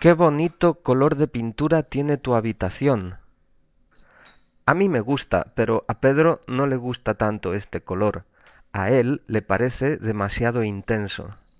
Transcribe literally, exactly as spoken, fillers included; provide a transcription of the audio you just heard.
Qué bonito color de pintura tiene tu habitación. A mí me gusta, pero a Pedro no le gusta tanto este color. A él le parece demasiado intenso.